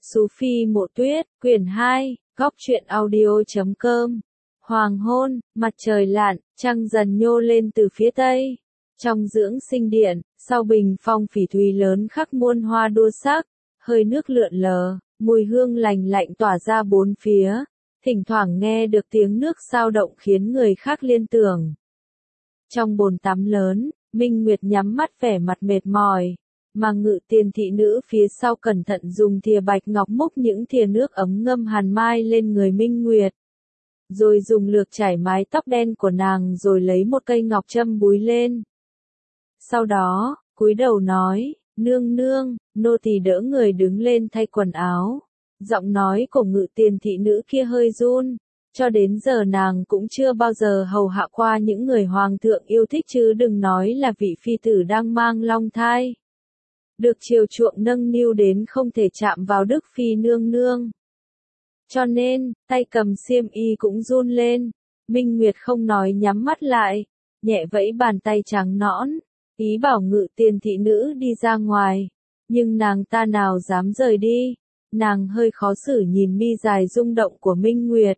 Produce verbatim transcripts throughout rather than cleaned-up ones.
Sú Phi Mộ Tuyết, quyển hai, góc truyện audio chấm com. Hoàng hôn, mặt trời lặn, trăng dần nhô lên từ phía tây. Trong dưỡng sinh điện, sau bình phong phỉ thúy lớn khắc muôn hoa đua sắc, hơi nước lượn lờ, mùi hương lành lạnh tỏa ra bốn phía, thỉnh thoảng nghe được tiếng nước sao động khiến người khác liên tưởng. Trong bồn tắm lớn, Minh Nguyệt nhắm mắt vẻ mặt mệt mỏi, mà Ngự Tiền thị nữ phía sau cẩn thận dùng thìa bạch ngọc múc những thìa nước ấm ngâm hàn mai lên người Minh Nguyệt. Rồi dùng lược chải mái tóc đen của nàng rồi lấy một cây ngọc châm búi lên. Sau đó, cúi đầu nói, nương nương, nô tỳ đỡ người đứng lên thay quần áo. Giọng nói của Ngự Tiền thị nữ kia hơi run, cho đến giờ nàng cũng chưa bao giờ hầu hạ qua những người hoàng thượng yêu thích chứ đừng nói là vị phi tử đang mang long thai. Được chiều chuộng nâng niu đến không thể chạm vào Đức Phi nương nương. Cho nên, tay cầm xiêm y cũng run lên. Minh Nguyệt không nói nhắm mắt lại, nhẹ vẫy bàn tay trắng nõn, ý bảo Ngự Tiền thị nữ đi ra ngoài. Nhưng nàng ta nào dám rời đi, nàng hơi khó xử nhìn mi dài rung động của Minh Nguyệt.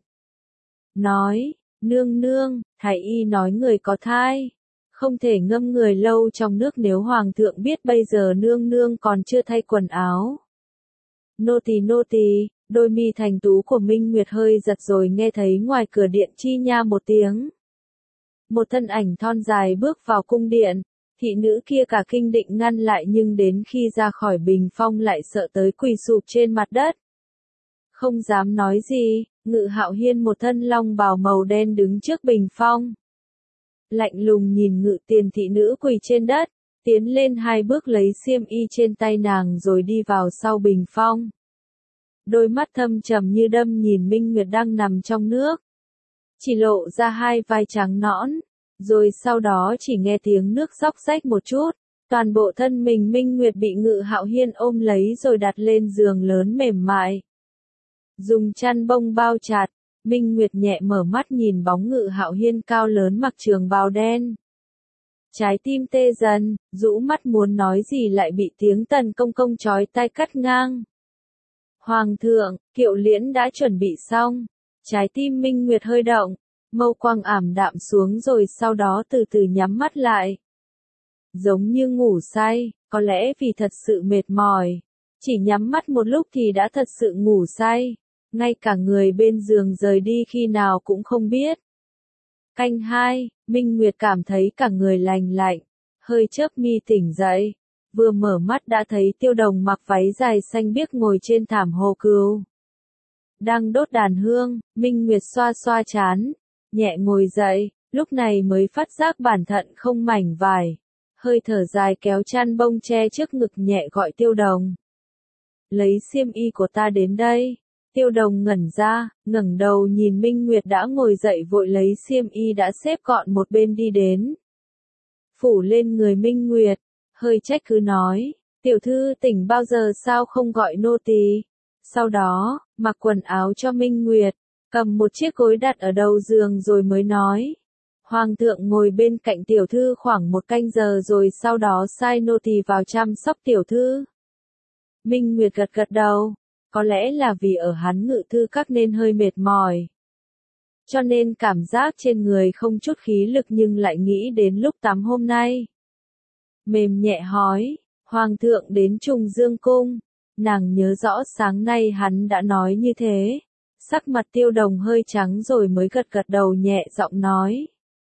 Nói, nương nương, thái y nói người có thai, không thể ngâm người lâu trong nước nếu hoàng thượng biết bây giờ nương nương còn chưa thay quần áo. Nô tỳ nô tỳ, đôi mi thành tú của Minh Nguyệt hơi giật rồi nghe thấy ngoài cửa điện chi nha một tiếng. Một thân ảnh thon dài bước vào cung điện, thị nữ kia cả kinh định ngăn lại nhưng đến khi ra khỏi bình phong lại sợ tới quỳ sụp trên mặt đất. Không dám nói gì, Ngự Hạo Hiên một thân long bào màu đen đứng trước bình phong. Lạnh lùng nhìn Ngự Tiền thị nữ quỳ trên đất, tiến lên hai bước lấy xiêm y trên tay nàng rồi đi vào sau bình phong. Đôi mắt thâm trầm như đâm nhìn Minh Nguyệt đang nằm trong nước. Chỉ lộ ra hai vai trắng nõn, rồi sau đó chỉ nghe tiếng nước róc rách một chút. Toàn bộ thân mình Minh Nguyệt bị Ngự Hạo Hiên ôm lấy rồi đặt lên giường lớn mềm mại. Dùng chăn bông bao chặt, Minh Nguyệt nhẹ mở mắt nhìn bóng Ngự Hạo Hiên cao lớn mặc trường bào đen. Trái tim tê dần, rũ mắt muốn nói gì lại bị tiếng Tần Công Công chói tai cắt ngang. Hoàng thượng, Kiệu Liễn đã chuẩn bị xong. Trái tim Minh Nguyệt hơi động, mâu quang ảm đạm xuống rồi sau đó từ từ nhắm mắt lại. Giống như ngủ say, có lẽ vì thật sự mệt mỏi. Chỉ nhắm mắt một lúc thì đã thật sự ngủ say. Ngay cả người bên giường rời đi khi nào cũng không biết. Canh hai, Minh Nguyệt cảm thấy cả người lành lạnh, hơi chớp mi tỉnh dậy, vừa mở mắt đã thấy Tiêu Đồng mặc váy dài xanh biếc ngồi trên thảm hồ cừu. Đang đốt đàn hương, Minh Nguyệt xoa xoa trán, nhẹ ngồi dậy, lúc này mới phát giác bản thận không mảnh vải, hơi thở dài kéo chăn bông che trước ngực nhẹ gọi Tiêu Đồng. Lấy xiêm y của ta đến đây. Tiêu Đồng ngẩn ra, ngẩng đầu nhìn Minh Nguyệt đã ngồi dậy vội lấy xiêm y đã xếp gọn một bên đi đến. Phủ lên người Minh Nguyệt, hơi trách cứ nói, tiểu thư tỉnh bao giờ sao không gọi nô tỳ. Sau đó, mặc quần áo cho Minh Nguyệt, cầm một chiếc gối đặt ở đầu giường rồi mới nói. Hoàng thượng ngồi bên cạnh tiểu thư khoảng một canh giờ rồi sau đó sai nô tỳ vào chăm sóc tiểu thư. Minh Nguyệt gật gật đầu. Có lẽ là vì ở hắn ngự thư các nên hơi mệt mỏi. Cho nên cảm giác trên người không chút khí lực nhưng lại nghĩ đến lúc tắm hôm nay. Mềm nhẹ hói, Hoàng thượng đến Trùng Dương Cung. Nàng nhớ rõ sáng nay hắn đã nói như thế. Sắc mặt Tiêu Đồng hơi trắng rồi mới gật gật đầu nhẹ giọng nói.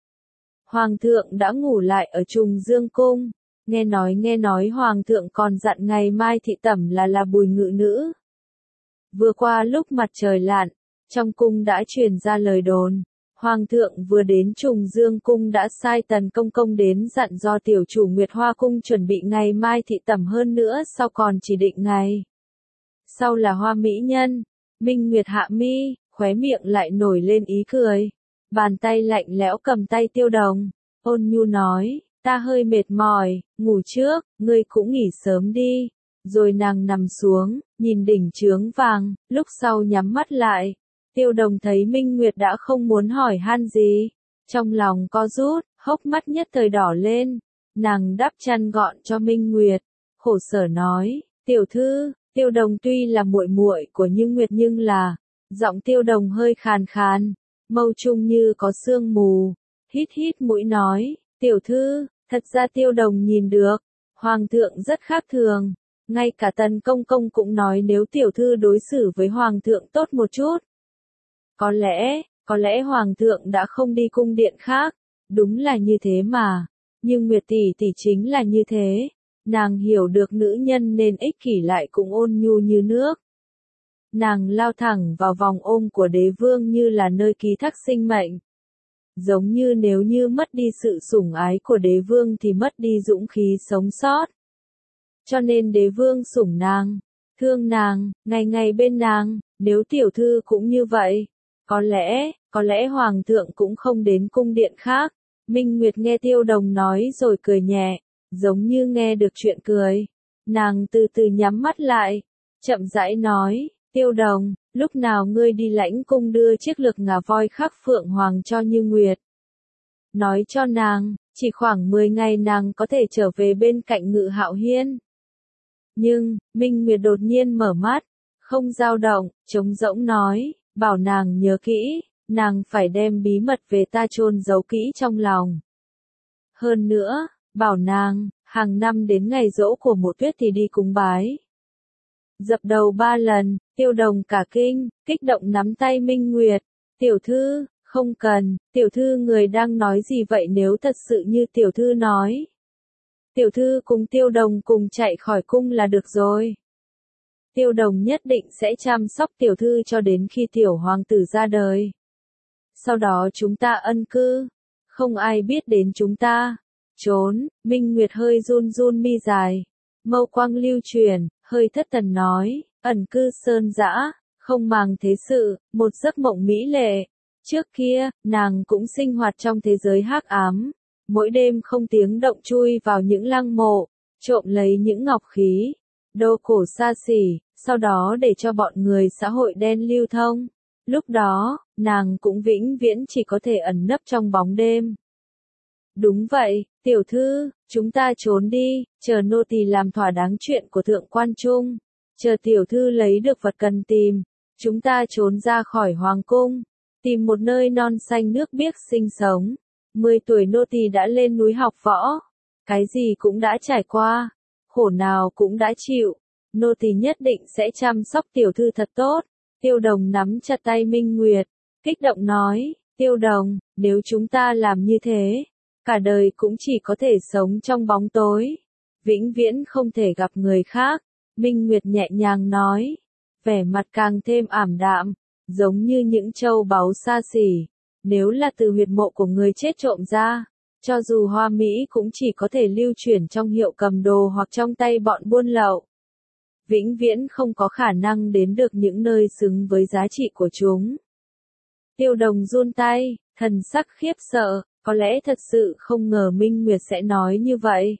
Hoàng thượng đã ngủ lại ở Trùng Dương Cung. Nghe nói nghe nói Hoàng thượng còn dặn ngày mai thị tẩm là là Bùi ngự nữ. Vừa qua lúc mặt trời lặn, trong cung đã truyền ra lời đồn. Hoàng thượng vừa đến Trùng Dương Cung đã sai Tần Công Công đến dặn do tiểu chủ Nguyệt Hoa Cung chuẩn bị ngày mai thị tẩm hơn nữa sau còn chỉ định ngày. Sau là Hoa Mỹ Nhân, Minh Nguyệt hạ mi, khóe miệng lại nổi lên ý cười. Bàn tay lạnh lẽo cầm tay Tiêu Đồng, ôn nhu nói, ta hơi mệt mỏi, ngủ trước, ngươi cũng nghỉ sớm đi. Rồi nàng nằm xuống, nhìn đỉnh chướng vàng, lúc sau nhắm mắt lại. Tiêu Đồng thấy Minh Nguyệt đã không muốn hỏi han gì. Trong lòng co rút, hốc mắt nhất thời đỏ lên. Nàng đắp chăn gọn cho Minh Nguyệt. Khổ sở nói, tiểu thư, Tiêu Đồng tuy là muội muội của Như Nguyệt nhưng là, giọng Tiêu Đồng hơi khàn khàn, mâu trung như có sương mù, hít hít mũi nói, tiểu thư, thật ra Tiêu Đồng nhìn được, Hoàng thượng rất khác thường, ngay cả Tần Công Công cũng nói nếu tiểu thư đối xử với Hoàng thượng tốt một chút. Có lẽ, có lẽ Hoàng thượng đã không đi cung điện khác, đúng là như thế mà, nhưng Nguyệt tỷ tỷ chính là như thế, nàng hiểu được nữ nhân nên ích kỷ lại cũng ôn nhu như nước. Nàng lao thẳng vào vòng ôm của đế vương như là nơi ký thác sinh mệnh. Giống như nếu như mất đi sự sủng ái của đế vương thì mất đi dũng khí sống sót. Cho nên đế vương sủng nàng, thương nàng, ngày ngày bên nàng, nếu tiểu thư cũng như vậy, có lẽ, có lẽ Hoàng thượng cũng không đến cung điện khác. Minh Nguyệt nghe Tiêu Đồng nói rồi cười nhẹ, giống như nghe được chuyện cười. Nàng từ từ nhắm mắt lại, chậm rãi nói, Tiêu Đồng, lúc nào ngươi đi lãnh cung đưa chiếc lược ngà voi khắc phượng hoàng cho Như Nguyệt. Nói cho nàng, chỉ khoảng mười ngày nàng có thể trở về bên cạnh Ngự Hạo Hiên. Nhưng, Minh Nguyệt đột nhiên mở mắt, không dao động, trống rỗng nói, bảo nàng nhớ kỹ, nàng phải đem bí mật về ta chôn giấu kỹ trong lòng. Hơn nữa, bảo nàng, hàng năm đến ngày giỗ của Mộ Tuyết thì đi cúng bái. Dập đầu ba lần, Tiêu Đồng cả kinh, kích động nắm tay Minh Nguyệt, tiểu thư, không cần, tiểu thư người đang nói gì vậy nếu thật sự như tiểu thư nói. Tiểu thư cùng Tiêu Đồng cùng chạy khỏi cung là được rồi. Tiêu Đồng nhất định sẽ chăm sóc tiểu thư cho đến khi tiểu hoàng tử ra đời. Sau đó chúng ta ân cư, không ai biết đến chúng ta. Trốn, Minh Nguyệt hơi run run mi dài, mâu quang lưu truyền, hơi thất thần nói, ẩn cư sơn dã, không màng thế sự, một giấc mộng mỹ lệ. Trước kia, nàng cũng sinh hoạt trong thế giới hắc ám, mỗi đêm không tiếng động chui vào những lăng mộ, trộm lấy những ngọc khí, đồ cổ xa xỉ, sau đó để cho bọn người xã hội đen lưu thông. Lúc đó, nàng cũng vĩnh viễn chỉ có thể ẩn nấp trong bóng đêm. Đúng vậy, tiểu thư, chúng ta trốn đi, chờ nô tỳ làm thỏa đáng chuyện của thượng quan trung, chờ tiểu thư lấy được vật cần tìm, chúng ta trốn ra khỏi hoàng cung, tìm một nơi non xanh nước biếc sinh sống. Mười tuổi nô tỳ đã lên núi học võ, cái gì cũng đã trải qua, khổ nào cũng đã chịu, nô tỳ nhất định sẽ chăm sóc tiểu thư thật tốt. Tiêu Đồng nắm chặt tay Minh Nguyệt, kích động nói, Tiêu Đồng, nếu chúng ta làm như thế, cả đời cũng chỉ có thể sống trong bóng tối, vĩnh viễn không thể gặp người khác. Minh Nguyệt nhẹ nhàng nói, vẻ mặt càng thêm ảm đạm, giống như những châu báu xa xỉ, nếu là từ huyệt mộ của người chết trộm ra, cho dù hoa mỹ cũng chỉ có thể lưu chuyển trong hiệu cầm đồ hoặc trong tay bọn buôn lậu. Vĩnh viễn không có khả năng đến được những nơi xứng với giá trị của chúng. Tiêu Đồng run tay, thần sắc khiếp sợ, có lẽ thật sự không ngờ Minh Nguyệt sẽ nói như vậy.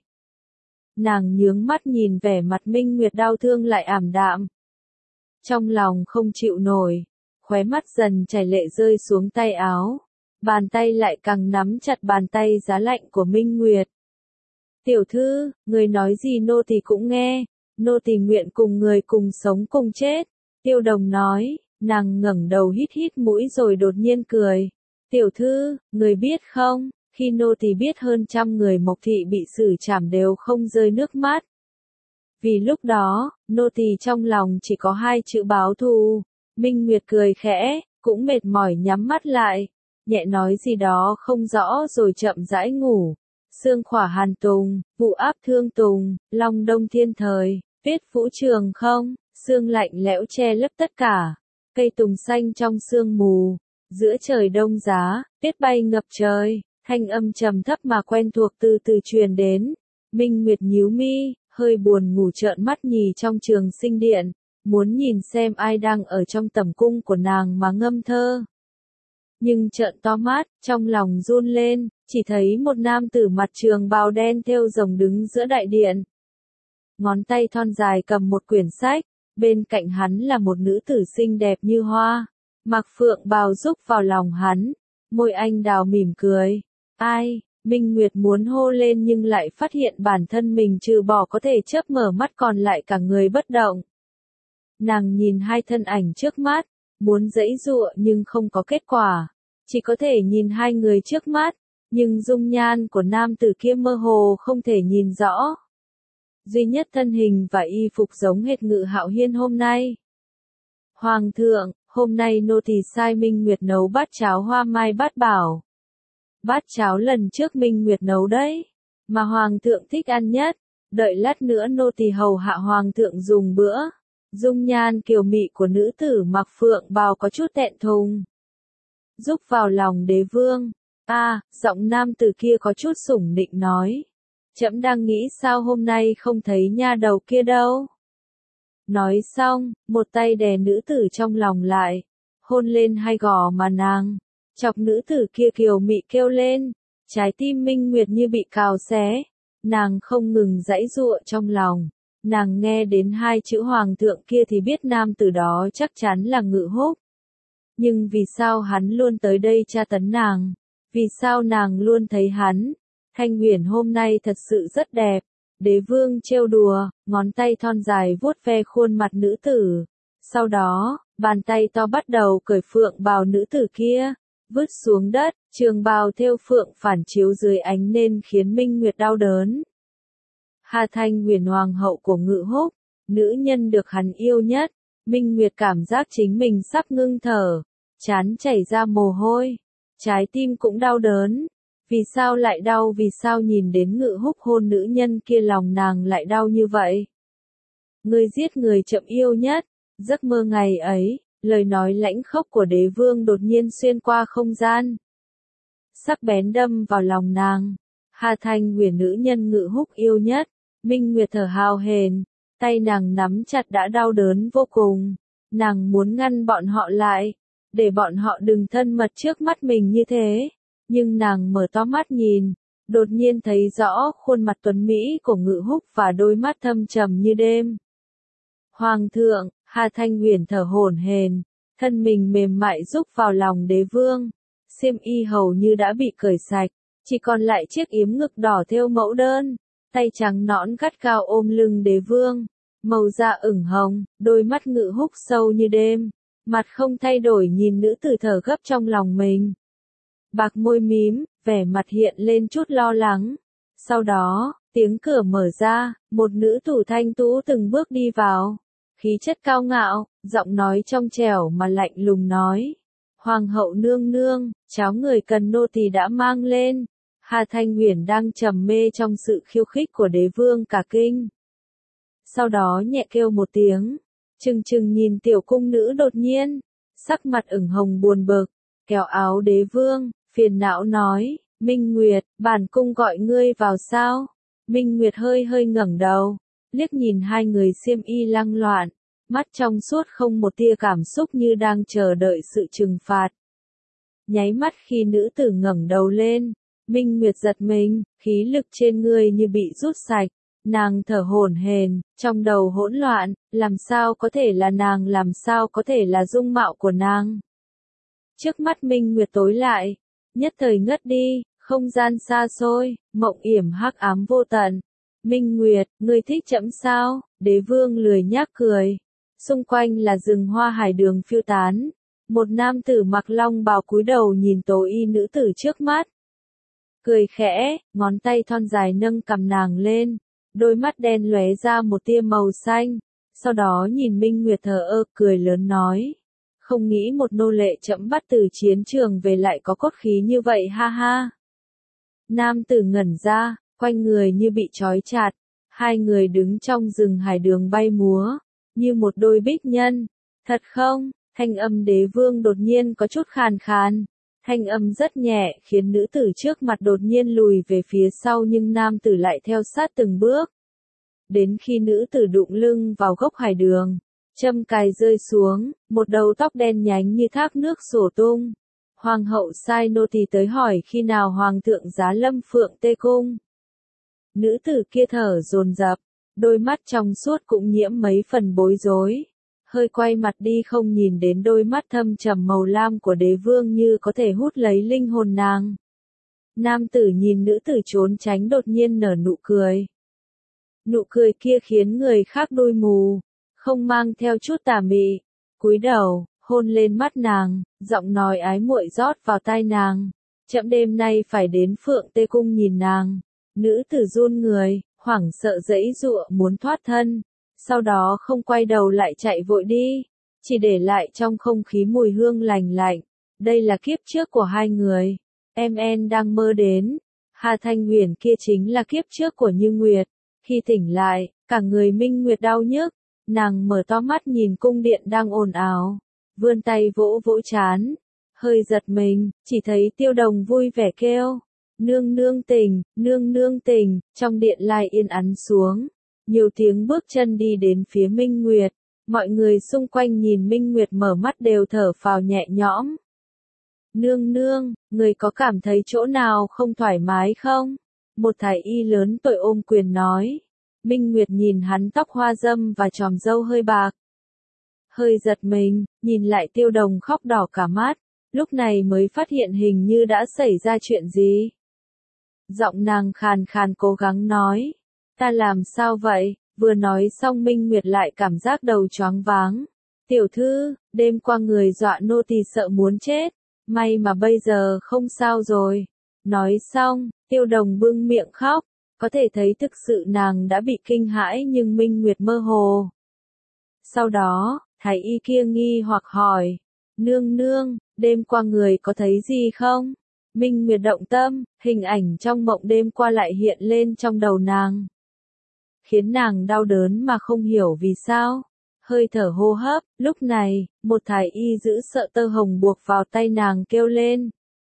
Nàng nhướng mắt nhìn vẻ mặt Minh Nguyệt đau thương lại ảm đạm. Trong lòng không chịu nổi, khóe mắt dần chảy lệ rơi xuống tay áo, bàn tay lại càng nắm chặt bàn tay giá lạnh của Minh Nguyệt. Tiểu thư, người nói gì nô tỳ cũng nghe, nô tỳ nguyện cùng người cùng sống cùng chết. Tiêu Đồng nói, nàng ngẩng đầu hít hít mũi rồi đột nhiên cười. Tiểu thư, người biết không, khi nô tỳ biết hơn trăm người Mộc thị bị xử trảm đều không rơi nước mắt. Vì lúc đó, nô tỳ trong lòng chỉ có hai chữ báo thù. Minh Nguyệt cười khẽ, cũng mệt mỏi nhắm mắt lại, nhẹ nói gì đó không rõ rồi chậm rãi ngủ. Sương khỏa hàn tùng, vụ áp thương tùng, long đông thiên thời, tuyết vũ trường không, sương lạnh lẽo che lấp tất cả. Cây tùng xanh trong sương mù, giữa trời đông giá, tuyết bay ngập trời, thanh âm trầm thấp mà quen thuộc từ từ truyền đến. Minh Nguyệt nhíu mi, hơi buồn ngủ trợn mắt nhì trong trường sinh điện, muốn nhìn xem ai đang ở trong tẩm cung của nàng mà ngâm thơ. Nhưng trợn to mắt, trong lòng run lên, chỉ thấy một nam tử mặt trường bào đen thêu rồng đứng giữa đại điện. Ngón tay thon dài cầm một quyển sách, bên cạnh hắn là một nữ tử xinh đẹp như hoa, mặc phượng bào rúc vào lòng hắn, môi anh đào mỉm cười. Ai? Minh Nguyệt muốn hô lên nhưng lại phát hiện bản thân mình trừ bỏ có thể chớp mở mắt còn lại cả người bất động. Nàng nhìn hai thân ảnh trước mắt, muốn giãy giụa nhưng không có kết quả. Chỉ có thể nhìn hai người trước mắt, nhưng dung nhan của nam tử kia mơ hồ không thể nhìn rõ. Duy nhất thân hình và y phục giống hệt Ngự Hạo Hiên hôm nay. Hoàng thượng, hôm nay nô tỳ sai Minh Nguyệt nấu bát cháo hoa mai bát bảo. Bát cháo lần trước Minh Nguyệt nấu đấy, mà hoàng thượng thích ăn nhất, đợi lát nữa nô tỳ hầu hạ hoàng thượng dùng bữa. Dung nhan kiều mị của nữ tử mặc phượng bào có chút thẹn thùng. Giúp vào lòng đế vương. A, à, giọng nam tử kia có chút sủng nịnh nói. Trẫm đang nghĩ sao hôm nay không thấy nha đầu kia đâu. Nói xong, một tay đè nữ tử trong lòng lại, hôn lên hai gò má nàng, chọc nữ tử kia kiều mị kêu lên, trái tim Minh Nguyệt như bị cào xé, nàng không ngừng giãy giụa trong lòng. Nàng nghe đến hai chữ hoàng thượng kia thì biết nam tử đó chắc chắn là Ngự Húc. Nhưng vì sao hắn luôn tới đây tra tấn nàng? Vì sao nàng luôn thấy hắn? Thanh Huyền hôm nay thật sự rất đẹp. Đế vương trêu đùa, ngón tay thon dài vuốt ve khuôn mặt nữ tử. Sau đó, bàn tay to bắt đầu cởi phượng bào nữ tử kia, vứt xuống đất, trường bào thêu phượng phản chiếu dưới ánh nên khiến Minh Nguyệt đau đớn. Hà Thanh Huyền hoàng hậu của Ngự Húc, nữ nhân được hắn yêu nhất, Minh Nguyệt cảm giác chính mình sắp ngưng thở, trán chảy ra mồ hôi, trái tim cũng đau đớn. Vì sao lại đau? Vì sao nhìn đến Ngự Húc hôn nữ nhân kia lòng nàng lại đau như vậy? Ngươi giết người chậm yêu nhất, giấc mơ ngày ấy, lời nói lãnh khốc của đế vương đột nhiên xuyên qua không gian. Sắc bén đâm vào lòng nàng. Hà Thanh Huyền nữ nhân Ngự Húc yêu nhất, Minh Nguyệt thở hào hển, tay nàng nắm chặt đã đau đớn vô cùng. Nàng muốn ngăn bọn họ lại, để bọn họ đừng thân mật trước mắt mình như thế. Nhưng nàng mở to mắt nhìn, đột nhiên thấy rõ khuôn mặt tuấn mỹ của Ngự Húc và đôi mắt thâm trầm như đêm. Hoàng thượng, Hà Thanh Huyền thở hổn hển, thân mình mềm mại rúc vào lòng đế vương, xiêm y hầu như đã bị cởi sạch, chỉ còn lại chiếc yếm ngực đỏ thêu mẫu đơn, tay trắng nõn gắt cao ôm lưng đế vương, màu da ửng hồng, đôi mắt Ngự Húc sâu như đêm, mặt không thay đổi nhìn nữ tử thở gấp trong lòng mình. Bạc môi mím, vẻ mặt hiện lên chút lo lắng. Sau đó, tiếng cửa mở ra, một nữ tử thanh tú từng bước đi vào. Khí chất cao ngạo, giọng nói trong trẻo mà lạnh lùng nói. Hoàng hậu nương nương, cháo người cần nô tỳ đã mang lên. Hà Thanh Huyền đang trầm mê trong sự khiêu khích của đế vương cả kinh. Sau đó nhẹ kêu một tiếng, trừng trừng nhìn tiểu cung nữ đột nhiên, sắc mặt ửng hồng buồn bực, kéo áo đế vương. Phiền não nói, Minh Nguyệt, bản cung gọi ngươi vào sao? Minh Nguyệt hơi hơi ngẩng đầu, liếc nhìn hai người xiêm y lăng loạn, mắt trong suốt không một tia cảm xúc như đang chờ đợi sự trừng phạt. Nháy mắt khi nữ tử ngẩng đầu lên, Minh Nguyệt giật mình, khí lực trên người như bị rút sạch, nàng thở hổn hển, trong đầu hỗn loạn, làm sao có thể là nàng, làm sao có thể là dung mạo của nàng? Trước mắt Minh Nguyệt tối lại. Nhất thời ngất đi, không gian xa xôi, mộng yểm hắc ám vô tận. Minh Nguyệt, ngươi thích trẫm sao? Đế vương lười nhác cười. Xung quanh là rừng hoa hải đường phiêu tán. Một nam tử mặc long bào cúi đầu nhìn tố y nữ tử trước mắt. Cười khẽ, ngón tay thon dài nâng cằm nàng lên. Đôi mắt đen lóe ra một tia màu xanh. Sau đó nhìn Minh Nguyệt thờ ơ, cười lớn nói. Không nghĩ một nô lệ trẫm bắt từ chiến trường về lại có cốt khí như vậy ha ha. Nam tử ngẩn ra, quanh người như bị trói chặt, hai người đứng trong rừng hải đường bay múa, như một đôi bích nhân. Thật không? Thanh âm đế vương đột nhiên có chút khàn khàn. Thanh âm rất nhẹ khiến nữ tử trước mặt đột nhiên lùi về phía sau nhưng nam tử lại theo sát từng bước. Đến khi nữ tử đụng lưng vào gốc hải đường. Châm cài rơi xuống, một đầu tóc đen nhánh như thác nước sổ tung. Hoàng hậu sai nô tỳ tới hỏi khi nào hoàng thượng giá lâm phượng tê cung. Nữ tử kia thở dồn dập, đôi mắt trong suốt cũng nhiễm mấy phần bối rối. Hơi quay mặt đi không nhìn đến đôi mắt thâm trầm màu lam của đế vương như có thể hút lấy linh hồn nàng. Nam tử nhìn nữ tử trốn tránh đột nhiên nở nụ cười. Nụ cười kia khiến người khác đôi mù. không mang theo chút tà mị, cúi đầu, hôn lên mắt nàng, giọng nói ái muội rót vào tai nàng. Trẫm đêm nay phải đến Phượng Tê Cung nhìn nàng. Nữ tử run người, hoảng sợ giãy giụa muốn thoát thân, sau đó không quay đầu lại chạy vội đi, chỉ để lại trong không khí mùi hương lành lạnh. Đây là kiếp trước của hai người, em en đang mơ đến. Hà Thanh Huyền kia chính là kiếp trước của Như Nguyệt. Khi tỉnh lại, cả người Minh Nguyệt đau nhức, nàng mở to mắt nhìn cung điện đang ồn ào, vươn tay vỗ vỗ trán, hơi giật mình, chỉ thấy Tiêu Đồng vui vẻ kêu, nương nương tình, nương nương tình, trong điện lai yên ắng xuống, nhiều tiếng bước chân đi đến phía Minh Nguyệt, mọi người xung quanh nhìn Minh Nguyệt mở mắt đều thở phào nhẹ nhõm. Nương nương, người có cảm thấy chỗ nào không thoải mái không? Một thái y lớn tuổi ôm quyền nói. Minh Nguyệt nhìn hắn tóc hoa dâm và tròm râu hơi bạc. Hơi giật mình, nhìn lại Tiêu Đồng khóc đỏ cả mắt, lúc này mới phát hiện hình như đã xảy ra chuyện gì. Giọng nàng khàn khàn cố gắng nói. Ta làm sao vậy? Vừa nói xong Minh Nguyệt lại cảm giác đầu choáng váng. Tiểu thư, đêm qua người dọa nô tỳ sợ muốn chết. May mà bây giờ không sao rồi. Nói xong, Tiêu Đồng bưng miệng khóc. Có thể thấy thực sự nàng đã bị kinh hãi nhưng Minh Nguyệt mơ hồ. Sau đó, thái y kia nghi hoặc hỏi. Nương nương, đêm qua người có thấy gì không? Minh Nguyệt động tâm, hình ảnh trong mộng đêm qua lại hiện lên trong đầu nàng. Khiến nàng đau đớn mà không hiểu vì sao. Hơi thở hô hấp, lúc này, một thái y giữ sợ tơ hồng buộc vào tay nàng kêu lên.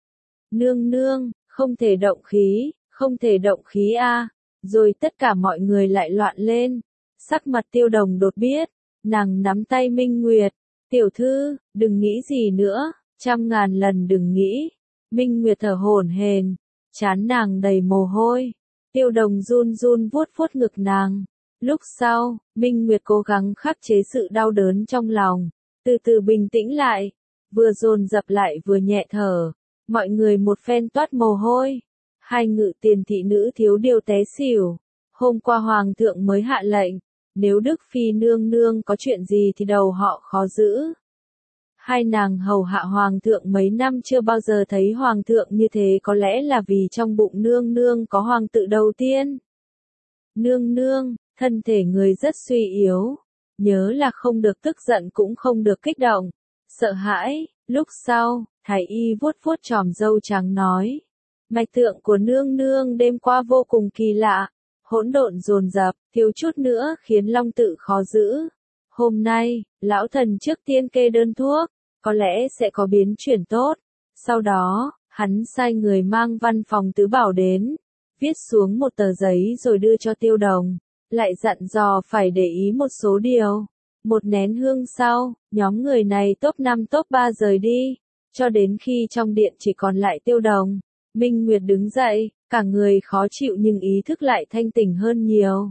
Nương nương, không thể động khí, không thể động khí a. Rồi tất cả mọi người lại loạn lên. Sắc mặt Tiêu Đồng đột biết, nàng nắm tay Minh Nguyệt. Tiểu thư, đừng nghĩ gì nữa, trăm ngàn lần đừng nghĩ. Minh Nguyệt thở hổn hển, trán nàng đầy mồ hôi. Tiêu Đồng run run vuốt vuốt ngực nàng. Lúc sau, Minh Nguyệt cố gắng khắc chế sự đau đớn trong lòng, từ từ bình tĩnh lại, vừa dồn dập lại vừa nhẹ thở. Mọi người một phen toát mồ hôi. Hai ngự tiền thị nữ thiếu điều té xỉu. Hôm qua hoàng thượng mới hạ lệnh, nếu Đức Phi nương nương có chuyện gì thì đầu họ khó giữ. Hai nàng hầu hạ hoàng thượng mấy năm chưa bao giờ thấy hoàng thượng như thế, có lẽ là vì trong bụng nương nương có hoàng tử đầu tiên. Nương nương, thân thể người rất suy yếu, nhớ là không được tức giận cũng không được kích động, sợ hãi. Lúc sau, thái y vuốt vuốt tròm râu trắng nói. Mạch tượng của nương nương đêm qua vô cùng kỳ lạ, hỗn độn dồn dập, thiếu chút nữa khiến long tự khó giữ. Hôm nay, lão thần trước tiên kê đơn thuốc, có lẽ sẽ có biến chuyển tốt. Sau đó, hắn sai người mang văn phòng tứ bảo đến, viết xuống một tờ giấy rồi đưa cho Tiêu Đồng, lại dặn dò phải để ý một số điều. Một nén hương sau, nhóm người này top năm top ba rời đi, cho đến khi trong điện chỉ còn lại Tiêu Đồng. Minh Nguyệt đứng dậy, cả người khó chịu nhưng ý thức lại thanh tỉnh hơn nhiều.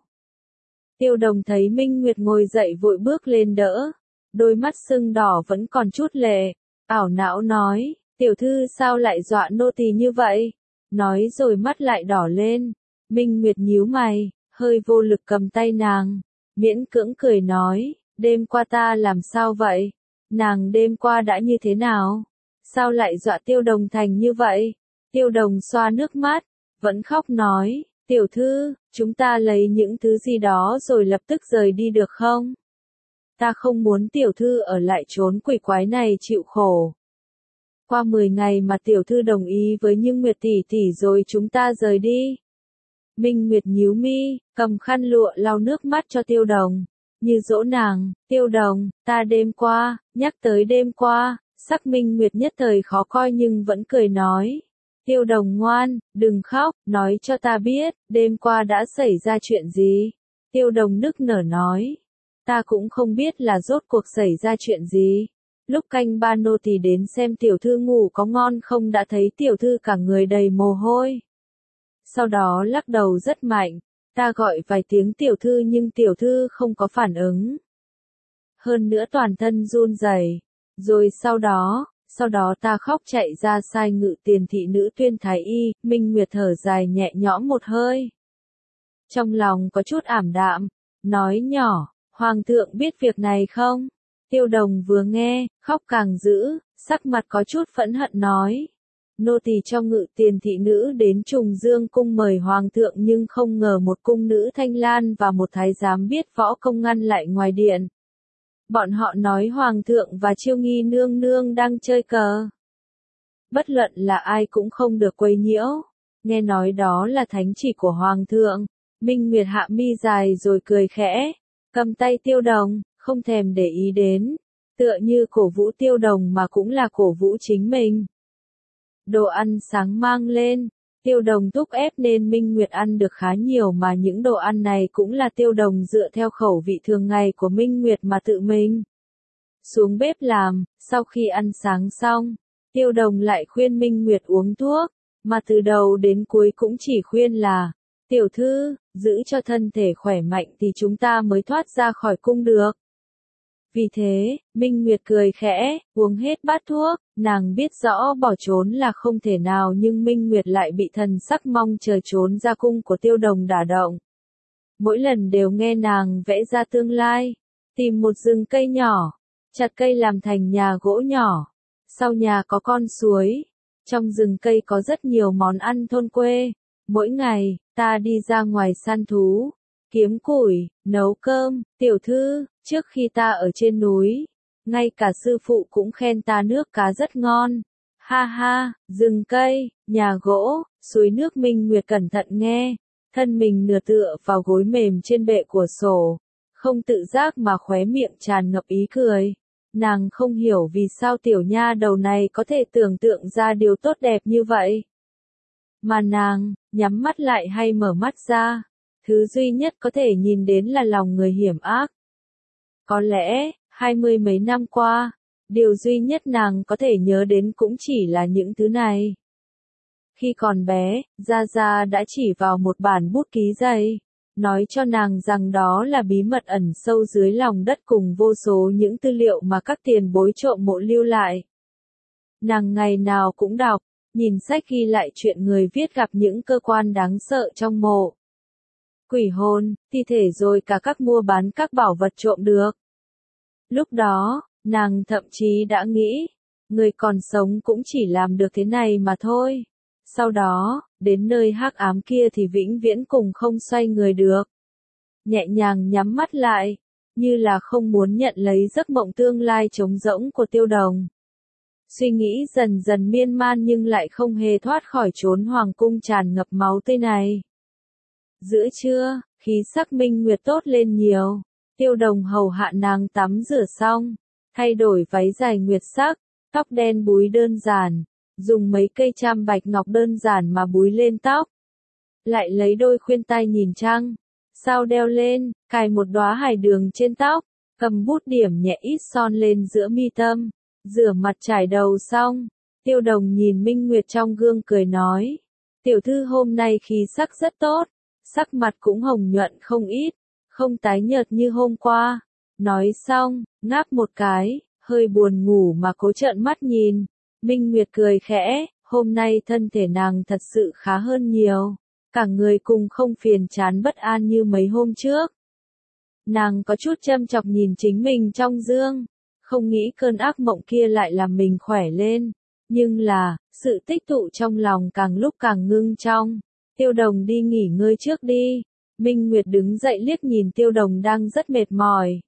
Tiêu Đồng thấy Minh Nguyệt ngồi dậy vội bước lên đỡ, đôi mắt sưng đỏ vẫn còn chút lệ, ảo não nói, tiểu thư sao lại dọa nô tỳ như vậy? Nói rồi mắt lại đỏ lên. Minh Nguyệt nhíu mày, hơi vô lực cầm tay nàng, miễn cưỡng cười nói, đêm qua ta làm sao vậy? Nàng đêm qua đã như thế nào? Sao lại dọa Tiêu Đồng thành như vậy? Tiêu Đồng xoa nước mắt, vẫn khóc nói, tiểu thư, chúng ta lấy những thứ gì đó rồi lập tức rời đi được không? Ta không muốn tiểu thư ở lại trốn quỷ quái này chịu khổ. Qua mười ngày mà tiểu thư đồng ý với Như Nguyệt tỷ tỷ rồi chúng ta rời đi. Minh Nguyệt nhíu mi, cầm khăn lụa lau nước mắt cho Tiêu Đồng, như dỗ nàng. Tiêu Đồng, ta đêm qua, nhắc tới đêm qua, sắc Minh Nguyệt nhất thời khó coi nhưng vẫn cười nói. Tiêu Đồng ngoan, đừng khóc, nói cho ta biết, đêm qua đã xảy ra chuyện gì. Tiêu Đồng nức nở nói. Ta cũng không biết là rốt cuộc xảy ra chuyện gì. Lúc canh ba nô tỳ đến xem tiểu thư ngủ có ngon không đã thấy tiểu thư cả người đầy mồ hôi. Sau đó lắc đầu rất mạnh, ta gọi vài tiếng tiểu thư nhưng tiểu thư không có phản ứng. Hơn nữa toàn thân run rẩy. Rồi sau đó, sau đó ta khóc chạy ra sai ngự tiền thị nữ tuyên thái y. Minh Nguyệt thở dài nhẹ nhõm một hơi. Trong lòng có chút ảm đạm, nói nhỏ, Hoàng thượng biết việc này không? Tiêu Đồng vừa nghe, khóc càng dữ, sắc mặt có chút phẫn hận nói. Nô tỳ cho Ngự Tiền thị nữ đến Trùng Dương cung mời Hoàng thượng nhưng không ngờ một cung nữ Thanh Lan và một thái giám biết võ công ngăn lại ngoài điện. Bọn họ nói Hoàng thượng và Chiêu Nghi nương nương đang chơi cờ. Bất luận là ai cũng không được quấy nhiễu. Nghe nói đó là thánh chỉ của Hoàng thượng. Minh Nguyệt hạ mi dài rồi cười khẽ, cầm tay Tiêu Đồng, không thèm để ý đến. Tựa như cổ vũ Tiêu Đồng mà cũng là cổ vũ chính mình. Đồ ăn sáng mang lên, Tiêu Đồng thúc ép nên Minh Nguyệt ăn được khá nhiều mà những đồ ăn này cũng là Tiêu Đồng dựa theo khẩu vị thường ngày của Minh Nguyệt mà tự mình xuống bếp làm. Sau khi ăn sáng xong, Tiêu Đồng lại khuyên Minh Nguyệt uống thuốc, mà từ đầu đến cuối cũng chỉ khuyên là, tiểu thư, giữ cho thân thể khỏe mạnh thì chúng ta mới thoát ra khỏi cung được. Vì thế, Minh Nguyệt cười khẽ, uống hết bát thuốc, nàng biết rõ bỏ trốn là không thể nào nhưng Minh Nguyệt lại bị thần sắc mong chờ trốn ra cung của Tiêu Đồng đả động. Mỗi lần đều nghe nàng vẽ ra tương lai, tìm một rừng cây nhỏ, chặt cây làm thành nhà gỗ nhỏ, sau nhà có con suối, trong rừng cây có rất nhiều món ăn thôn quê, mỗi ngày, ta đi ra ngoài săn thú, kiếm củi, nấu cơm, tiểu thư, trước khi ta ở trên núi, ngay cả sư phụ cũng khen ta nước cá rất ngon. Ha ha, rừng cây, nhà gỗ, suối nước. Minh Nguyệt cẩn thận nghe, thân mình nửa tựa vào gối mềm trên bệ của sổ, không tự giác mà khóe miệng tràn ngập ý cười. Nàng không hiểu vì sao tiểu nha đầu này có thể tưởng tượng ra điều tốt đẹp như vậy. Mà nàng, nhắm mắt lại hay mở mắt ra, thứ duy nhất có thể nhìn đến là lòng người hiểm ác. Có lẽ, hai mươi mấy năm qua, điều duy nhất nàng có thể nhớ đến cũng chỉ là những thứ này. Khi còn bé, Gia Gia đã chỉ vào một bản bút ký dày, nói cho nàng rằng đó là bí mật ẩn sâu dưới lòng đất cùng vô số những tư liệu mà các tiền bối trộm mộ lưu lại. Nàng ngày nào cũng đọc, nhìn sách ghi lại chuyện người viết gặp những cơ quan đáng sợ trong mộ. Quỷ hồn, thi thể rồi cả các mua bán các bảo vật trộm được. Lúc đó, nàng thậm chí đã nghĩ, người còn sống cũng chỉ làm được thế này mà thôi. Sau đó, đến nơi hắc ám kia thì vĩnh viễn cùng không xoay người được. Nhẹ nhàng nhắm mắt lại, như là không muốn nhận lấy giấc mộng tương lai trống rỗng của Tiêu Đồng. Suy nghĩ dần dần miên man nhưng lại không hề thoát khỏi chốn hoàng cung tràn ngập máu tươi này. Giữa trưa, khí sắc Minh Nguyệt tốt lên nhiều, Tiêu Đồng hầu hạ nàng tắm rửa xong, thay đổi váy dài nguyệt sắc, tóc đen búi đơn giản, dùng mấy cây cham bạch ngọc đơn giản mà búi lên tóc. Lại lấy đôi khuyên tai nhìn trăng, sao đeo lên, cài một đóa hải đường trên tóc, cầm bút điểm nhẹ ít son lên giữa mi tâm, rửa mặt trải đầu xong, Tiêu Đồng nhìn Minh Nguyệt trong gương cười nói, tiểu thư hôm nay khí sắc rất tốt, sắc mặt cũng hồng nhuận không ít, không tái nhợt như hôm qua. Nói xong, ngáp một cái, hơi buồn ngủ mà cố trợn mắt nhìn. Minh Nguyệt cười khẽ, hôm nay thân thể nàng thật sự khá hơn nhiều, cả người cùng không phiền chán bất an như mấy hôm trước. Nàng có chút châm chọc nhìn chính mình trong gương, không nghĩ cơn ác mộng kia lại làm mình khỏe lên, nhưng là, sự tích tụ trong lòng càng lúc càng ngưng trong. Tiêu Đồng đi nghỉ ngơi trước đi. Minh Nguyệt đứng dậy liếc nhìn Tiêu Đồng đang rất mệt mỏi.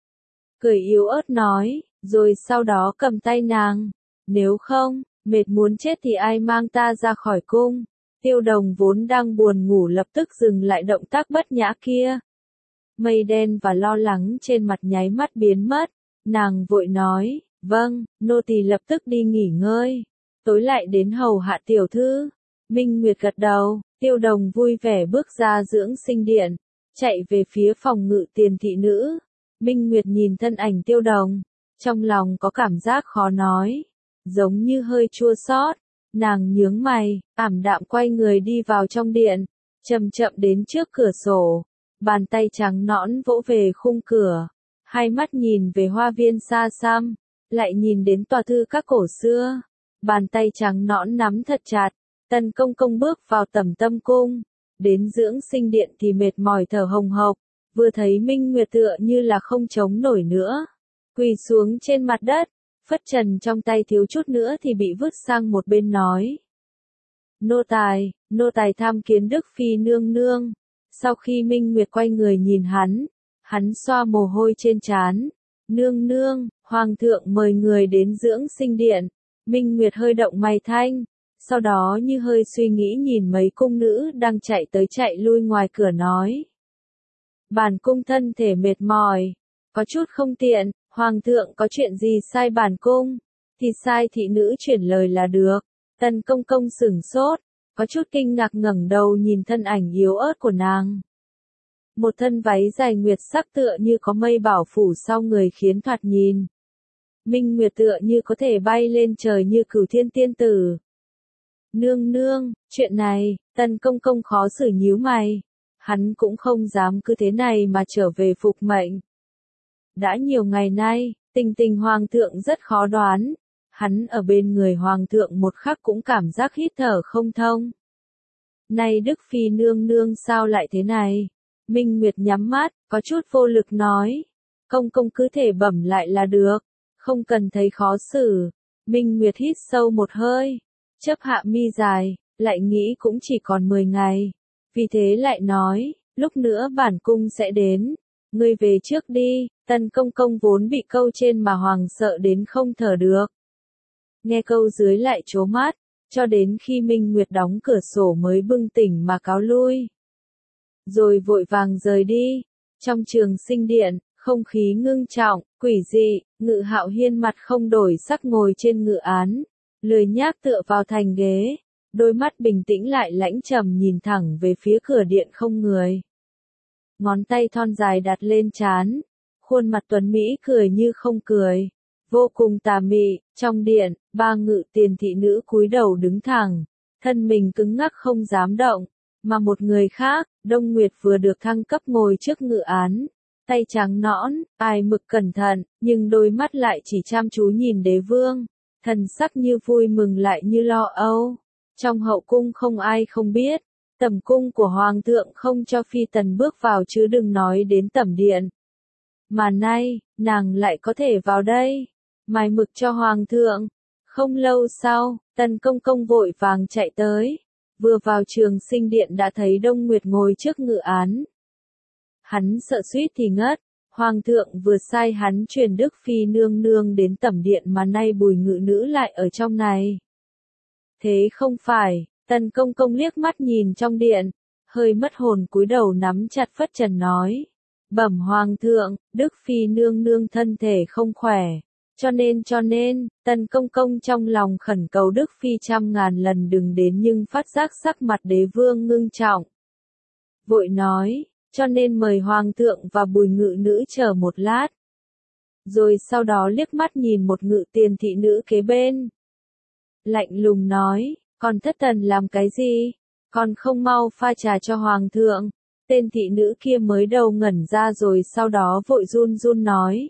Cười yếu ớt nói, rồi sau đó cầm tay nàng. Nếu không, mệt muốn chết thì ai mang ta ra khỏi cung. Tiêu Đồng vốn đang buồn ngủ lập tức dừng lại động tác bất nhã kia. Mây đen và lo lắng trên mặt nháy mắt biến mất. Nàng vội nói, vâng, nô tỳ lập tức đi nghỉ ngơi. Tối lại đến hầu hạ tiểu thư. Minh Nguyệt gật đầu. Tiêu Đồng vui vẻ bước ra dưỡng sinh điện, chạy về phía phòng Ngự Tiền thị nữ. Minh Nguyệt nhìn thân ảnh Tiêu Đồng, trong lòng có cảm giác khó nói, giống như hơi chua xót. Nàng nhướng mày, ảm đạm quay người đi vào trong điện, chậm chậm đến trước cửa sổ, bàn tay trắng nõn vỗ về khung cửa, hai mắt nhìn về hoa viên xa xăm, lại nhìn đến tòa thư các cổ xưa, bàn tay trắng nõn nắm thật chặt. Tần Công Công bước vào Tẩm Tâm cung, đến dưỡng sinh điện thì mệt mỏi thở hồng hộc, vừa thấy Minh Nguyệt tựa như là không chống nổi nữa, quỳ xuống trên mặt đất, phất trần trong tay thiếu chút nữa thì bị vứt sang một bên nói. Nô tài, nô tài tham kiến Đức Phi nương nương. Sau khi Minh Nguyệt quay người nhìn hắn, hắn xoa mồ hôi trên trán. Nương nương, hoàng thượng mời người đến dưỡng sinh điện. Minh Nguyệt hơi động mày thanh, sau đó như hơi suy nghĩ nhìn mấy cung nữ đang chạy tới chạy lui ngoài cửa nói. Bản cung thân thể mệt mỏi, có chút không tiện, hoàng thượng có chuyện gì sai bản cung, thì sai thị nữ chuyển lời là được. Tần công công sửng sốt, có chút kinh ngạc ngẩng đầu nhìn thân ảnh yếu ớt của nàng. Một thân váy dài nguyệt sắc tựa như có mây bảo phủ sau người khiến thoạt nhìn. Minh Nguyệt tựa như có thể bay lên trời như cửu thiên tiên tử. Nương nương, chuyện này, tần công công khó xử nhíu mày. Hắn cũng không dám cứ thế này mà trở về phục mệnh. Đã nhiều ngày nay, tình tình hoàng thượng rất khó đoán. Hắn ở bên người hoàng thượng một khắc cũng cảm giác hít thở không thông. Này Đức Phi nương nương sao lại thế này? Minh Nguyệt nhắm mắt, có chút vô lực nói. Công công cứ thể bẩm lại là được, không cần thấy khó xử. Minh Nguyệt hít sâu một hơi, chớp hạ mi dài, lại nghĩ cũng chỉ còn mười ngày. Vì thế lại nói, lúc nữa bản cung sẽ đến. Ngươi về trước đi, tần công công vốn bị câu trên mà hoàng sợ đến không thở được. Nghe câu dưới lại trố mắt, cho đến khi Minh Nguyệt đóng cửa sổ mới bừng tỉnh mà cáo lui. Rồi vội vàng rời đi. Trong trường sinh điện, không khí ngưng trọng, quỷ dị, Ngự Hạo Hiên mặt không đổi sắc ngồi trên ngự án, lười nhác tựa vào thành ghế, đôi mắt bình tĩnh lại lãnh trầm nhìn thẳng về phía cửa điện không người. Ngón tay thon dài đặt lên trán, khuôn mặt tuấn mỹ cười như không cười. Vô cùng tà mị, trong điện, ba ngự tiền thị nữ cúi đầu đứng thẳng, thân mình cứng ngắc không dám động, mà một người khác, Đông Nguyệt vừa được thăng cấp ngồi trước ngự án, tay trắng nõn, ai mực cẩn thận, nhưng đôi mắt lại chỉ chăm chú nhìn đế vương, thần sắc như vui mừng lại như lo âu. Trong hậu cung không ai không biết, tẩm cung của hoàng thượng không cho phi tần bước vào chứ đừng nói đến tẩm điện. Mà nay, nàng lại có thể vào đây, mài mực cho hoàng thượng. Không lâu sau, tần công công vội vàng chạy tới, vừa vào trường sinh điện đã thấy Đông Nguyệt ngồi trước ngự án. Hắn sợ suýt thì ngất, hoàng thượng vừa sai hắn truyền Đức Phi nương nương đến tẩm điện mà nay Bùi ngự nữ lại ở trong này. Thế không phải, tần công công liếc mắt nhìn trong điện, hơi mất hồn cúi đầu nắm chặt phất trần nói. Bẩm hoàng thượng, Đức Phi nương nương thân thể không khỏe, cho nên cho nên, tần công công trong lòng khẩn cầu Đức Phi trăm ngàn lần đừng đến nhưng phát giác sắc mặt đế vương ngưng trọng. Vội nói, cho nên mời hoàng thượng và Bùi ngự nữ chờ một lát. Rồi sau đó liếc mắt nhìn một ngự tiền thị nữ kế bên. Lạnh lùng nói, còn thất thần làm cái gì? Còn không mau pha trà cho hoàng thượng. Tên thị nữ kia mới đầu ngẩn ra rồi sau đó vội run run nói.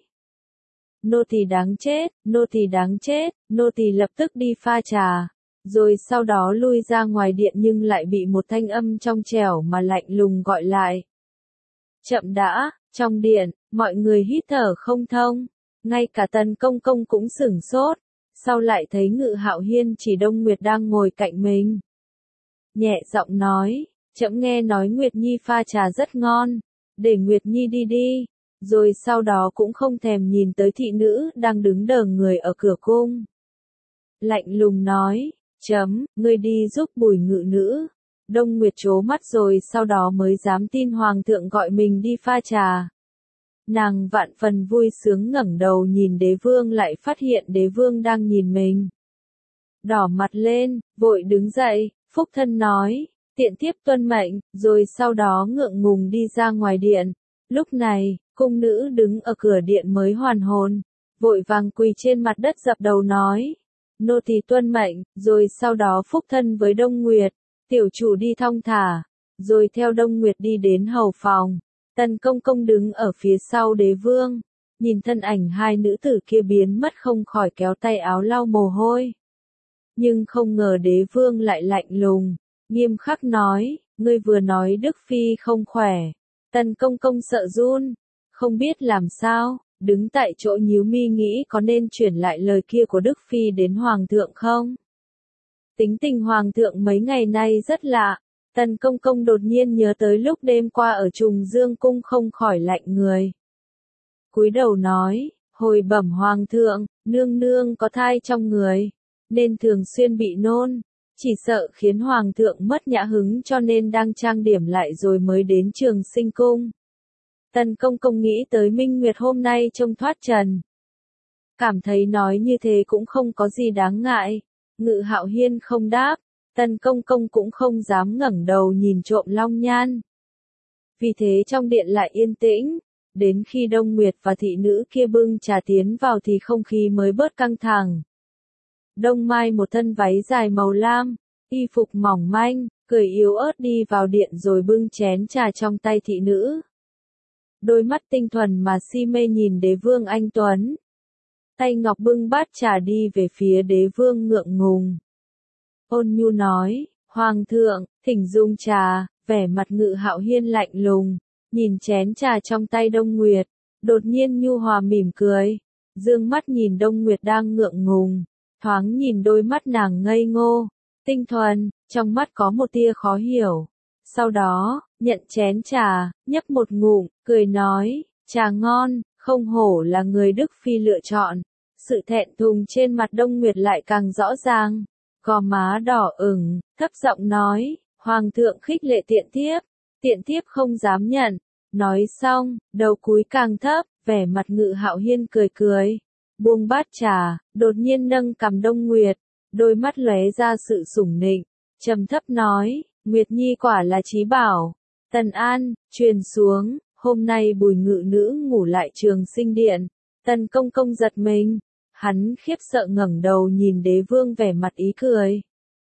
Nô tỳ đáng chết, nô tỳ đáng chết, nô tỳ lập tức đi pha trà. Rồi sau đó lui ra ngoài điện nhưng lại bị một thanh âm trong trẻo mà lạnh lùng gọi lại. Chậm đã, trong điện, mọi người hít thở không thông. Ngay cả tần công công cũng sửng sốt. Sau lại thấy Ngự Hạo Hiên chỉ Đông Nguyệt đang ngồi cạnh mình. Nhẹ giọng nói, trẫm nghe nói Nguyệt Nhi pha trà rất ngon, để Nguyệt Nhi đi đi. Rồi sau đó cũng không thèm nhìn tới thị nữ đang đứng đờ người ở cửa cung. Lạnh lùng nói, chấm, ngươi đi giúp Bùi ngự nữ. Đông Nguyệt trố mắt rồi sau đó mới dám tin hoàng thượng gọi mình đi pha trà. Nàng vạn phần vui sướng ngẩng đầu nhìn đế vương lại phát hiện đế vương đang nhìn mình. Đỏ mặt lên, vội đứng dậy, phúc thân nói, tiện tiếp tuân mệnh, rồi sau đó ngượng ngùng đi ra ngoài điện. Lúc này, cung nữ đứng ở cửa điện mới hoàn hồn, vội vàng quỳ trên mặt đất dập đầu nói. Nô tỳ tuân mệnh, rồi sau đó phúc thân với Đông Nguyệt, tiểu chủ đi thong thả, rồi theo Đông Nguyệt đi đến hầu phòng. Tần công công đứng ở phía sau đế vương, nhìn thân ảnh hai nữ tử kia biến mất không khỏi kéo tay áo lau mồ hôi. Nhưng không ngờ đế vương lại lạnh lùng, nghiêm khắc nói, ngươi vừa nói Đức Phi không khỏe, Tần công công sợ run, không biết làm sao, đứng tại chỗ nhíu mi nghĩ có nên chuyển lại lời kia của Đức Phi đến Hoàng thượng không? Tính tình Hoàng thượng mấy ngày nay rất lạ, Tần công công đột nhiên nhớ tới lúc đêm qua ở Trùng Dương cung không khỏi lạnh người. Cúi đầu nói, hồi bẩm Hoàng thượng, nương nương có thai trong người, nên thường xuyên bị nôn, chỉ sợ khiến Hoàng thượng mất nhã hứng cho nên đang trang điểm lại rồi mới đến Trường Sinh cung. Tần công công nghĩ tới Minh Nguyệt hôm nay trông thoát trần. Cảm thấy nói như thế cũng không có gì đáng ngại. Ngự Hạo Hiên không đáp, Tần công công cũng không dám ngẩng đầu nhìn trộm Long Nhan. Vì thế trong điện lại yên tĩnh, đến khi Đông Nguyệt và thị nữ kia bưng trà tiến vào thì không khí mới bớt căng thẳng. Đông Mai một thân váy dài màu lam, y phục mỏng manh, cười yếu ớt đi vào điện rồi bưng chén trà trong tay thị nữ. Đôi mắt tinh thuần mà si mê nhìn đế vương anh tuấn. Tay ngọc bưng bát trà đi về phía đế vương ngượng ngùng. Ôn nhu nói, Hoàng thượng, thỉnh dùng trà, vẻ mặt Ngự Hạo Hiên lạnh lùng, nhìn chén trà trong tay Đông Nguyệt, đột nhiên nhu hòa mỉm cười, dương mắt nhìn Đông Nguyệt đang ngượng ngùng, thoáng nhìn đôi mắt nàng ngây ngô, tinh thuần, trong mắt có một tia khó hiểu. Sau đó, nhận chén trà, nhấp một ngụm, cười nói, trà ngon, không hổ là người Đức Phi lựa chọn. Sự thẹn thùng trên mặt Đông Nguyệt lại càng rõ ràng, gò má đỏ ửng, thấp giọng nói, Hoàng thượng khích lệ tiện thiếp, tiện thiếp không dám nhận. Nói xong, đầu cúi càng thấp, vẻ mặt Ngự Hạo Hiên cười cười, buông bát trà, đột nhiên nâng cằm Đông Nguyệt, đôi mắt lóe ra sự sủng nịnh, trầm thấp nói, Nguyệt Nhi quả là trí bảo. Tần An, truyền xuống, hôm nay Bùi ngự nữ ngủ lại Trường Sinh điện. Tần công công giật mình, hắn khiếp sợ ngẩng đầu nhìn đế vương vẻ mặt ý cười.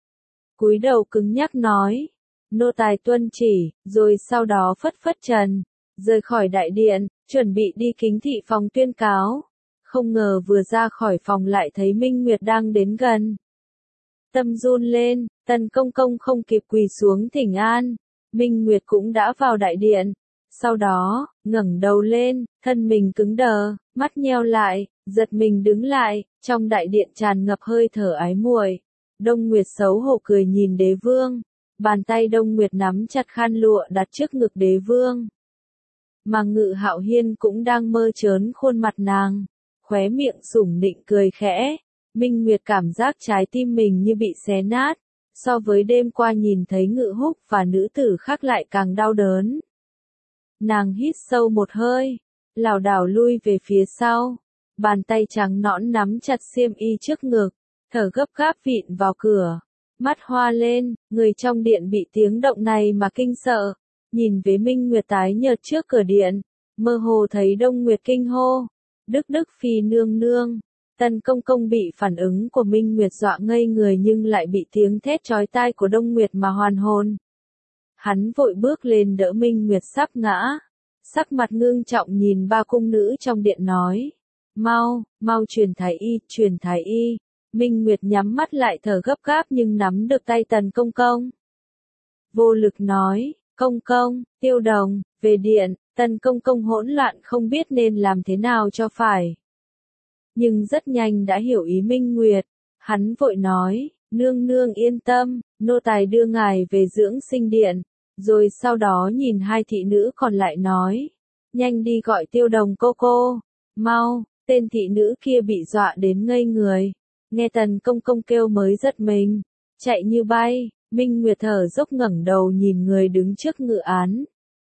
Cúi đầu cứng nhắc nói, nô tài tuân chỉ, rồi sau đó phất phất trần, rời khỏi đại điện, chuẩn bị đi kính thị phòng tuyên cáo. Không ngờ vừa ra khỏi phòng lại thấy Minh Nguyệt đang đến gần. Tâm run lên, Tần công công không kịp quỳ xuống thỉnh an, Minh Nguyệt cũng đã vào đại điện. Sau đó, ngẩng đầu lên, thân mình cứng đờ, mắt nheo lại, giật mình đứng lại, trong đại điện tràn ngập hơi thở ái muội. Đông Nguyệt xấu hổ cười nhìn đế vương, bàn tay Đông Nguyệt nắm chặt khăn lụa đặt trước ngực đế vương. Mà Ngự Hạo Hiên cũng đang mơ trớn khuôn mặt nàng, khóe miệng sủng nịnh cười khẽ. Minh Nguyệt cảm giác trái tim mình như bị xé nát, so với đêm qua nhìn thấy Ngự Húc và nữ tử khác lại càng đau đớn. Nàng hít sâu một hơi, lảo đảo lui về phía sau, bàn tay trắng nõn nắm chặt xiêm y trước ngực, thở gấp gáp vịn vào cửa, mắt hoa lên, người trong điện bị tiếng động này mà kinh sợ, nhìn về Minh Nguyệt tái nhợt trước cửa điện, mơ hồ thấy Đông Nguyệt kinh hô, Đức Đức Phi nương nương. Tần công công bị phản ứng của Minh Nguyệt dọa ngây người nhưng lại bị tiếng thét chói tai của Đông Nguyệt mà hoàn hồn. Hắn vội bước lên đỡ Minh Nguyệt sắp ngã, sắc mặt ngưng trọng nhìn ba cung nữ trong điện nói, mau, mau truyền thái y, truyền thái y. Minh Nguyệt nhắm mắt lại thở gấp gáp nhưng nắm được tay Tần công công. Vô lực nói, công công, Tiêu Đồng, về điện. Tần công công hỗn loạn không biết nên làm thế nào cho phải. Nhưng rất nhanh đã hiểu ý Minh Nguyệt, hắn vội nói, nương nương yên tâm, nô tài đưa ngài về dưỡng sinh điện, rồi sau đó nhìn hai thị nữ còn lại nói, nhanh đi gọi Tiêu Đồng cô cô, mau. Tên thị nữ kia bị dọa đến ngây người, nghe Tần công công kêu mới giật mình, chạy như bay. Minh Nguyệt thở dốc ngẩng đầu nhìn người đứng trước ngự án,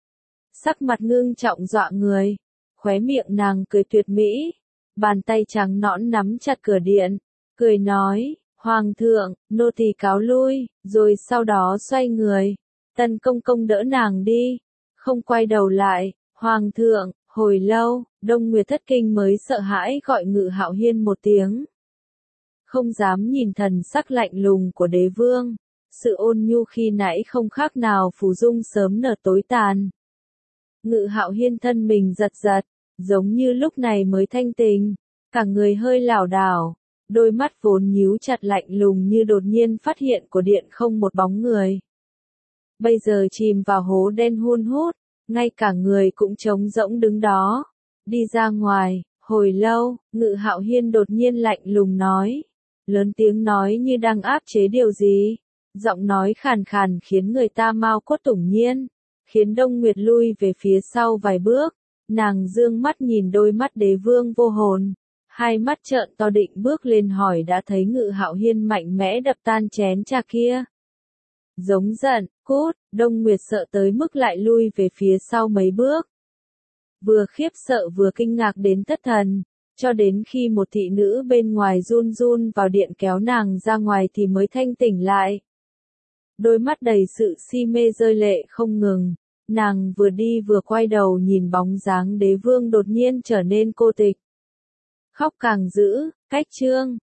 sắc mặt ngưng trọng dọa người, khóe miệng nàng cười tuyệt mỹ. Bàn tay trắng nõn nắm chặt cửa điện, cười nói, Hoàng thượng, nô tỳ cáo lui, rồi sau đó xoay người. Tần công công đỡ nàng đi, không quay đầu lại, Hoàng thượng. Hồi lâu, Đông Nguyệt thất kinh mới sợ hãi gọi Ngự Hạo Hiên một tiếng. Không dám nhìn thần sắc lạnh lùng của đế vương, sự ôn nhu khi nãy không khác nào phù dung sớm nở tối tàn. Ngự Hạo Hiên thân mình giật giật, giống như lúc này mới thanh tình, cả người hơi lảo đảo, đôi mắt vốn nhíu chặt lạnh lùng như đột nhiên phát hiện của điện không một bóng người. Bây giờ chìm vào hố đen hun hút, ngay cả người cũng trống rỗng đứng đó. Đi ra ngoài, hồi lâu, Ngự Hạo Hiên đột nhiên lạnh lùng nói. Lớn tiếng nói như đang áp chế điều gì. Giọng nói khàn khàn khiến người ta mau cốt tủng nhiên. Khiến Đông Nguyệt lui về phía sau vài bước. Nàng dương mắt nhìn đôi mắt đế vương vô hồn. Hai mắt trợn to định bước lên hỏi đã thấy Ngự Hạo Hiên mạnh mẽ đập tan chén trà kia. Giống giận, cút, Đông Nguyệt sợ tới mức lại lui về phía sau mấy bước. Vừa khiếp sợ vừa kinh ngạc đến thất thần, cho đến khi một thị nữ bên ngoài run run vào điện kéo nàng ra ngoài thì mới thanh tỉnh lại. Đôi mắt đầy sự si mê rơi lệ không ngừng, nàng vừa đi vừa quay đầu nhìn bóng dáng đế vương đột nhiên trở nên cô tịch. Khóc càng dữ, cách chương.